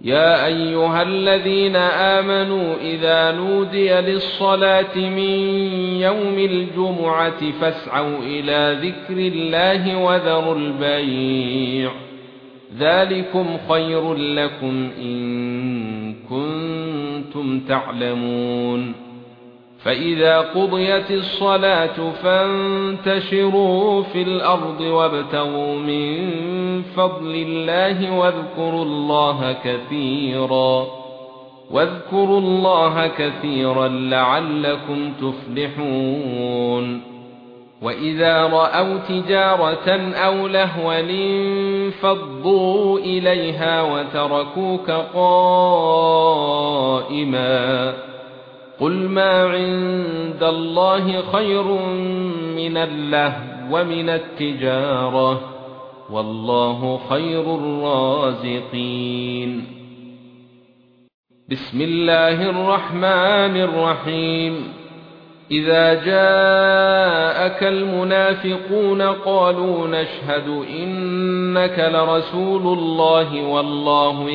يا ايها الذين امنوا اذا نودي للصلاه من يوم الجمعه فاسعوا الى ذكر الله وذروا البيع ذلكم خير لكم ان كنتم تعلمون فاذا قضيت الصلاه فانتشروا في الارض وابتغوا من فضل الله واذكروا الله كثيرا لعلكم تفلحون واذا راوا تجاره او لهوا انفضوا اليها وتركوك قائما قل ما عند الله خير من اللهو ومن التجارة والله خير الرازقين بسم الله الرحمن الرحيم إذا جاءك المنافقون قالوا نشهد إنك لرسول الله والله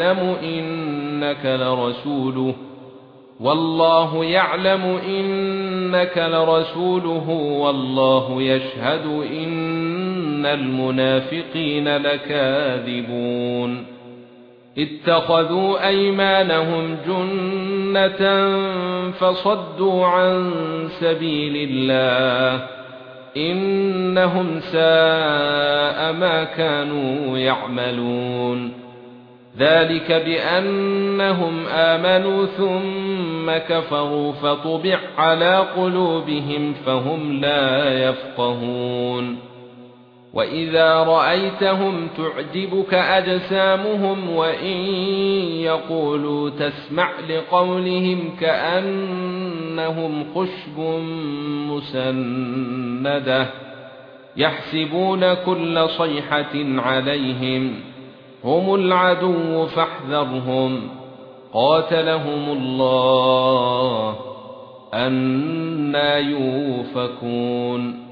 يعلم إنك لرسوله والله يشهد إن المنافقين لكاذبون اتخذوا أيمانهم جنة فصدوا عن سبيل الله إنهم ساء ما كانوا يعملون ذلك بأنهم آمنوا ثم كفروا فطبع على قلوبهم فهم لا يفقهون وإذا رأيتهم تعجبك أجسامهم وإن يقولوا تسمع لقولهم كأنهم خشب مسندة يحسبون كل صيحة عليهم هم العدو فاحذرهم قاتلهم الله أنى يؤفكون